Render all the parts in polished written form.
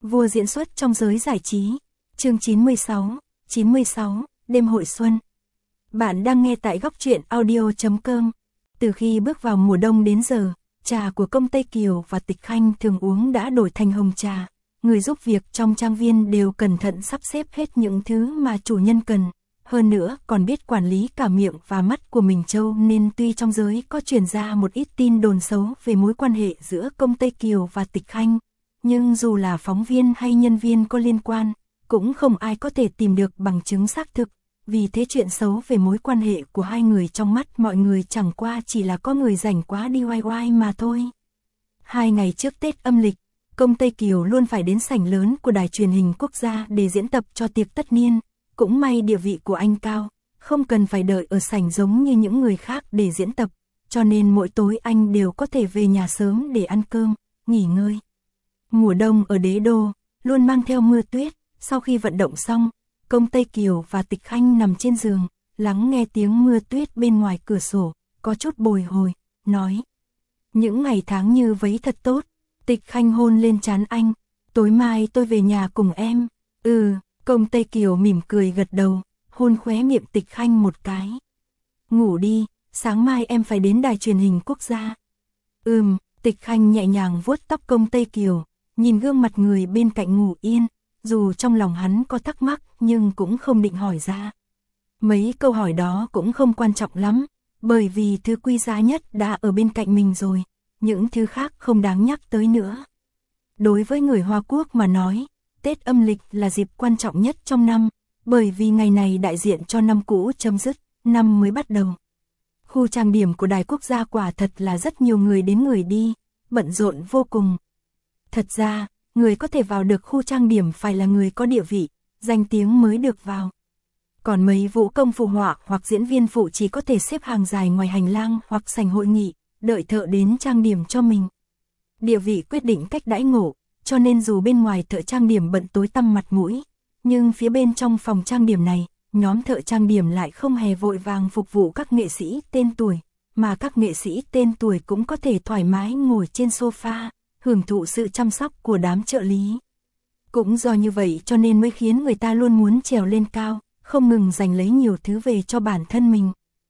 Vua diễn xuất trong giới giải trí. Chương 96, đêm hội xuân. Bạn đang nghe tại góc truyện audio.com. Từ khi bước vào mùa đông đến giờ, trà của công Tây Kiều và Tịch Khanh thường uống đã đổi thành hồng trà. Người giúp việc trong trang viên đều cẩn thận sắp xếp hết những thứ mà chủ nhân cần. Hơn nữa còn biết quản lý cả miệng và mắt của mình Châu, nên tuy trong giới có truyền ra một ít tin đồn xấu về mối quan hệ giữa công Tây Kiều và Tịch Khanh, nhưng dù là phóng viên hay nhân viên có liên quan, cũng không ai có thể tìm được bằng chứng xác thực. Vì thế chuyện xấu về mối quan hệ của hai người trong mắt mọi người chẳng qua chỉ là có người rảnh quá đi oai oai mà thôi. 2 ngày trước Tết âm lịch, công Tây Kiều luôn phải đến sảnh lớn của đài truyền hình quốc gia để diễn tập cho tiệc tất niên. Cũng may địa vị của anh cao, không cần phải đợi ở sảnh giống như những người khác để diễn tập, cho nên mỗi tối anh đều có thể về nhà sớm để ăn cơm, nghỉ ngơi. Mùa đông ở Đế Đô, luôn mang theo mưa tuyết. Sau khi vận động xong, công Tây Kiều và Tịch Khanh nằm trên giường, lắng nghe tiếng mưa tuyết bên ngoài cửa sổ, có chút bồi hồi, nói: những ngày tháng như vấy thật tốt. Tịch Khanh hôn lên trán anh: tối mai tôi về nhà cùng em. Công Tây Kiều mỉm cười gật đầu, hôn khóe miệng Tịch Khanh một cái. Ngủ đi, sáng mai em phải đến đài truyền hình quốc gia. Tịch Khanh nhẹ nhàng vuốt tóc công Tây Kiều, nhìn gương mặt người bên cạnh ngủ yên, dù trong lòng hắn có thắc mắc nhưng cũng không định hỏi ra. Mấy câu hỏi đó cũng không quan trọng lắm, bởi vì thứ quý giá nhất đã ở bên cạnh mình rồi, những thứ khác không đáng nhắc tới nữa. Đối với người Hoa Quốc mà nói, Tết âm lịch là dịp quan trọng nhất trong năm, bởi vì ngày này đại diện cho năm cũ chấm dứt, năm mới bắt đầu. Khu trang điểm của đài quốc gia quả thật là rất nhiều người đến người đi, bận rộn vô cùng. Thật ra, người có thể vào được khu trang điểm phải là người có địa vị, danh tiếng mới được vào. Còn mấy vũ công phụ họa hoặc diễn viên phụ chỉ có thể xếp hàng dài ngoài hành lang hoặc sảnh hội nghị, đợi thợ đến trang điểm cho mình. Địa vị quyết định cách đãi ngộ, cho nên dù bên ngoài thợ trang điểm bận tối tăm mặt mũi, nhưng phía bên trong phòng trang điểm này, nhóm thợ trang điểm lại không hề vội vàng phục vụ các nghệ sĩ tên tuổi, mà các nghệ sĩ tên tuổi cũng có thể thoải mái ngồi trên sofa, hưởng thụ sự chăm sóc của đám trợ lý. Cũng do như vậy cho nên mới khiến người ta luôn muốn trèo lên cao, không ngừng giành lấy nhiều thứ về cho bản thân mình.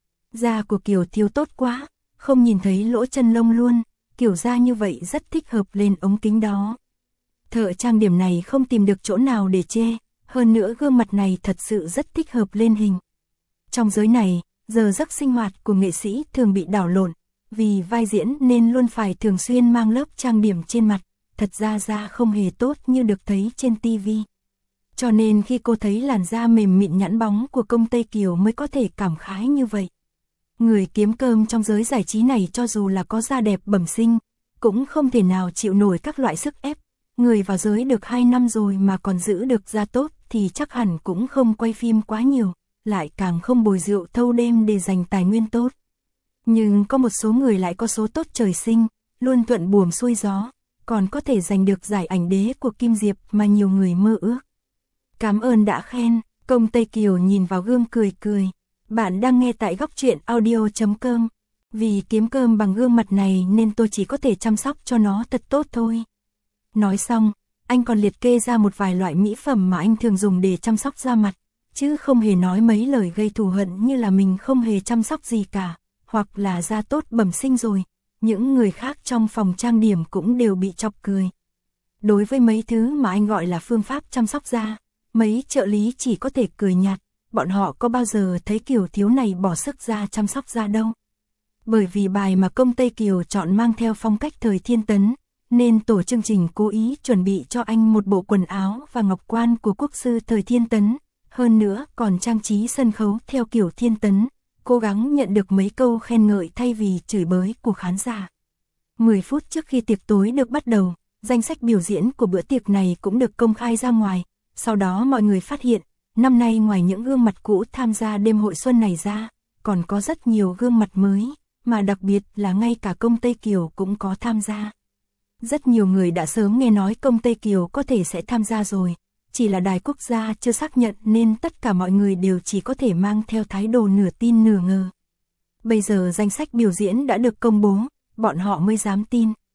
Da của Kiều Thiêu tốt quá, không nhìn thấy lỗ chân lông luôn, kiểu da như vậy rất thích hợp lên ống kính đó. Thợ trang điểm này không tìm được chỗ nào để chê, hơn nữa gương mặt này thật sự rất thích hợp lên hình. Trong giới này, giờ giấc sinh hoạt của nghệ sĩ thường bị đảo lộn, vì vai diễn nên luôn phải thường xuyên mang lớp trang điểm trên mặt, thật ra da không hề tốt như được thấy trên TV. Cho nên khi cô thấy làn da mềm mịn nhẵn bóng của công Tây Kiều mới có thể cảm khái như vậy. Người kiếm cơm trong giới giải trí này cho dù là có da đẹp bẩm sinh, cũng không thể nào chịu nổi các loại sức ép. Người vào giới được 2 năm rồi mà còn giữ được da tốt thì chắc hẳn cũng không quay phim quá nhiều, lại càng không bồi rượu thâu đêm để giành tài nguyên tốt. Nhưng có một số người lại có số tốt trời sinh, luôn thuận buồm xuôi gió, còn có thể giành được giải ảnh đế của Kim Diệp mà nhiều người mơ ước. Cảm ơn đã khen, công Tây Kiều nhìn vào gương cười cười. Bạn đang nghe tại góc truyện audio.com. Vì kiếm cơm bằng gương mặt này nên tôi chỉ có thể chăm sóc cho nó thật tốt thôi. Nói xong, anh còn liệt kê ra một vài loại mỹ phẩm mà anh thường dùng để chăm sóc da mặt, chứ không hề nói mấy lời gây thù hận như là mình không hề chăm sóc gì cả, hoặc là da tốt bẩm sinh rồi. Những người khác trong phòng trang điểm cũng đều bị chọc cười. Đối với mấy thứ mà anh gọi là phương pháp chăm sóc da, mấy trợ lý chỉ có thể cười nhạt, bọn họ có bao giờ thấy Kiều Thiếu này bỏ sức ra chăm sóc da đâu. Bởi vì bài mà công Tây Kiều chọn mang theo phong cách thời Thiên Tấn, nên tổ chương trình cố ý chuẩn bị cho anh một bộ quần áo và ngọc quan của quốc sư thời Thiên Tấn, hơn nữa còn trang trí sân khấu theo kiểu Thiên Tấn, cố gắng nhận được mấy câu khen ngợi thay vì chửi bới của khán giả. 10 phút trước khi tiệc tối được bắt đầu, danh sách biểu diễn của bữa tiệc này cũng được công khai ra ngoài, sau đó mọi người phát hiện, năm nay ngoài những gương mặt cũ tham gia đêm hội xuân này ra, còn có rất nhiều gương mặt mới, mà đặc biệt là ngay cả công Tây Kiều cũng có tham gia. Rất nhiều người đã sớm nghe nói công Tây Kiều có thể sẽ tham gia rồi, chỉ là đài quốc gia chưa xác nhận nên tất cả mọi người đều chỉ có thể mang theo thái độ nửa tin nửa ngờ. Bây giờ danh sách biểu diễn đã được công bố, bọn họ mới dám tin.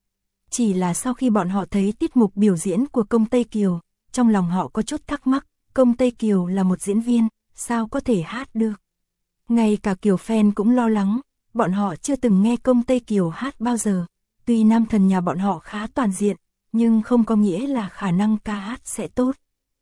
Chỉ là sau khi bọn họ thấy tiết mục biểu diễn của Công Tây Kiều, trong lòng họ có chút thắc mắc, Công Tây Kiều là một diễn viên, sao có thể hát được? Ngay cả Kiều fan cũng lo lắng, bọn họ chưa từng nghe Công Tây Kiều hát bao giờ. Tuy nam thần nhà bọn họ khá toàn diện, nhưng không có nghĩa là khả năng ca hát sẽ tốt.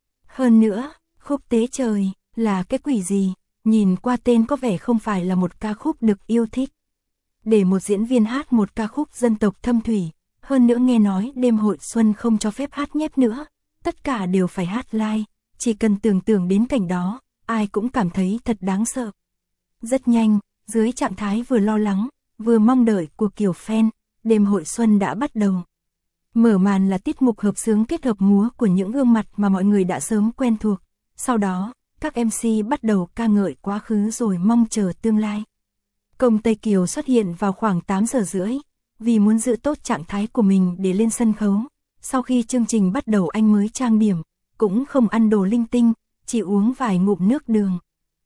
Hơn nữa, khúc Tế Trời là cái quỷ gì? Nhìn qua tên có vẻ không phải là một ca khúc được yêu thích. Để một diễn viên hát một ca khúc dân tộc thâm thủy, hơn nữa nghe nói đêm hội xuân không cho phép hát nhép nữa, tất cả đều phải hát live, chỉ cần tưởng tượng đến cảnh đó, ai cũng cảm thấy thật đáng sợ. Rất nhanh, dưới trạng thái vừa lo lắng, vừa mong đợi của Kiều fan, đêm hội xuân đã bắt đầu. Mở màn là tiết mục hợp xướng kết hợp múa của những gương mặt mà mọi người đã sớm quen thuộc. Sau đó, các MC bắt đầu ca ngợi quá khứ rồi mong chờ tương lai. Công Tây Kiều xuất hiện vào khoảng 8 giờ rưỡi, vì muốn giữ tốt trạng thái của mình để lên sân khấu. Sau khi chương trình bắt đầu anh mới trang điểm, cũng không ăn đồ linh tinh, chỉ uống vài ngụm nước đường.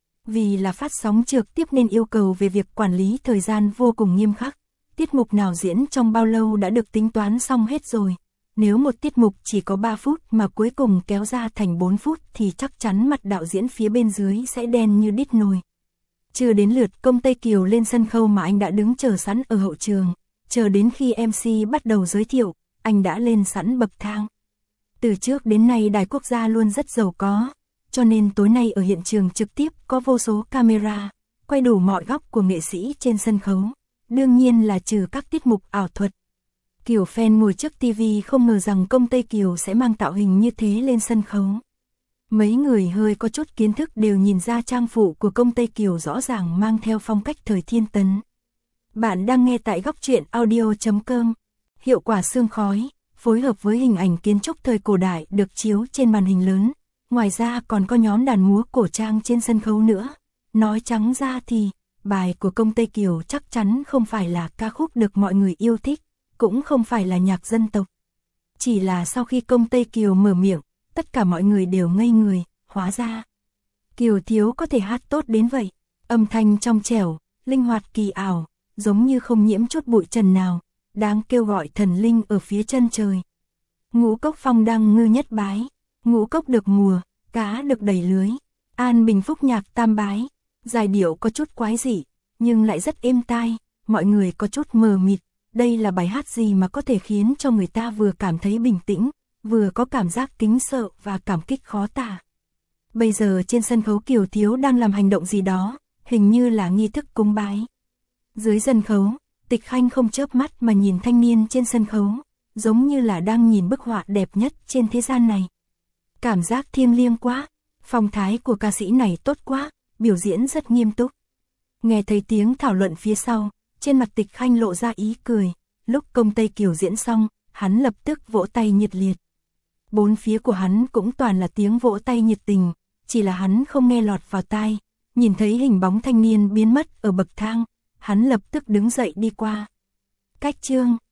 Vì là phát sóng trực tiếp nên yêu cầu về việc quản lý thời gian vô cùng nghiêm khắc. Tiết mục nào diễn trong bao lâu đã được tính toán xong hết rồi. Nếu một tiết mục chỉ có 3 phút mà cuối cùng kéo ra thành 4 phút thì chắc chắn mặt đạo diễn phía bên dưới sẽ đen như đít nồi. Chưa đến lượt Công Tây Kiều lên sân khấu mà anh đã đứng chờ sẵn ở hậu trường. Chờ đến khi MC bắt đầu giới thiệu, anh đã lên sẵn bậc thang. Từ trước đến nay Đài Quốc gia luôn rất giàu có, cho nên tối nay ở hiện trường trực tiếp có vô số camera, quay đủ mọi góc của nghệ sĩ trên sân khấu. Đương nhiên là trừ các tiết mục ảo thuật. Kiều fan ngồi trước TV không ngờ rằng Công Tây Kiều sẽ mang tạo hình như thế lên sân khấu. Mấy người hơi có chút kiến thức đều nhìn ra trang phụ của Công Tây Kiều rõ ràng mang theo phong cách thời thiên tấn. Bạn đang nghe tại góc truyện audio.com. Hiệu quả sương khói, phối hợp với hình ảnh kiến trúc thời cổ đại được chiếu trên màn hình lớn. Ngoài ra còn có nhóm đàn múa cổ trang trên sân khấu nữa. Nói trắng ra thì, bài của Công Tây Kiều chắc chắn không phải là ca khúc được mọi người yêu thích, cũng không phải là nhạc dân tộc. Chỉ là sau khi Công Tây Kiều mở miệng, tất cả mọi người đều ngây người, hóa ra Kiều thiếu có thể hát tốt đến vậy. Âm thanh trong trẻo, linh hoạt kỳ ảo, giống như không nhiễm chút bụi trần nào, đáng kêu gọi thần linh ở phía chân trời. Ngũ cốc phong đăng ngư nhất bái, ngũ cốc được mùa, cá được đầy lưới, an bình phúc nhạc tam bái. Giai điệu có chút quái dị, nhưng lại rất êm tai, mọi người có chút mờ mịt, đây là bài hát gì mà có thể khiến cho người ta vừa cảm thấy bình tĩnh, vừa có cảm giác kính sợ và cảm kích khó tả. Bây giờ trên sân khấu Kiều thiếu đang làm hành động gì đó, hình như là nghi thức cúng bái. Dưới sân khấu, Tịch Khanh không chớp mắt mà nhìn thanh niên trên sân khấu, giống như là đang nhìn bức họa đẹp nhất trên thế gian này. Cảm giác thiêng liêng quá, phong thái của ca sĩ này tốt quá, biểu diễn rất nghiêm túc. Nghe thấy tiếng thảo luận phía sau, trên mặt Tịch Khanh lộ ra ý cười, lúc Công Tây Kiều diễn xong, hắn lập tức vỗ tay nhiệt liệt. Bốn phía của hắn cũng toàn là tiếng vỗ tay nhiệt tình, chỉ là hắn không nghe lọt vào tai, nhìn thấy hình bóng thanh niên biến mất ở bậc thang, hắn lập tức đứng dậy đi qua. Cách chương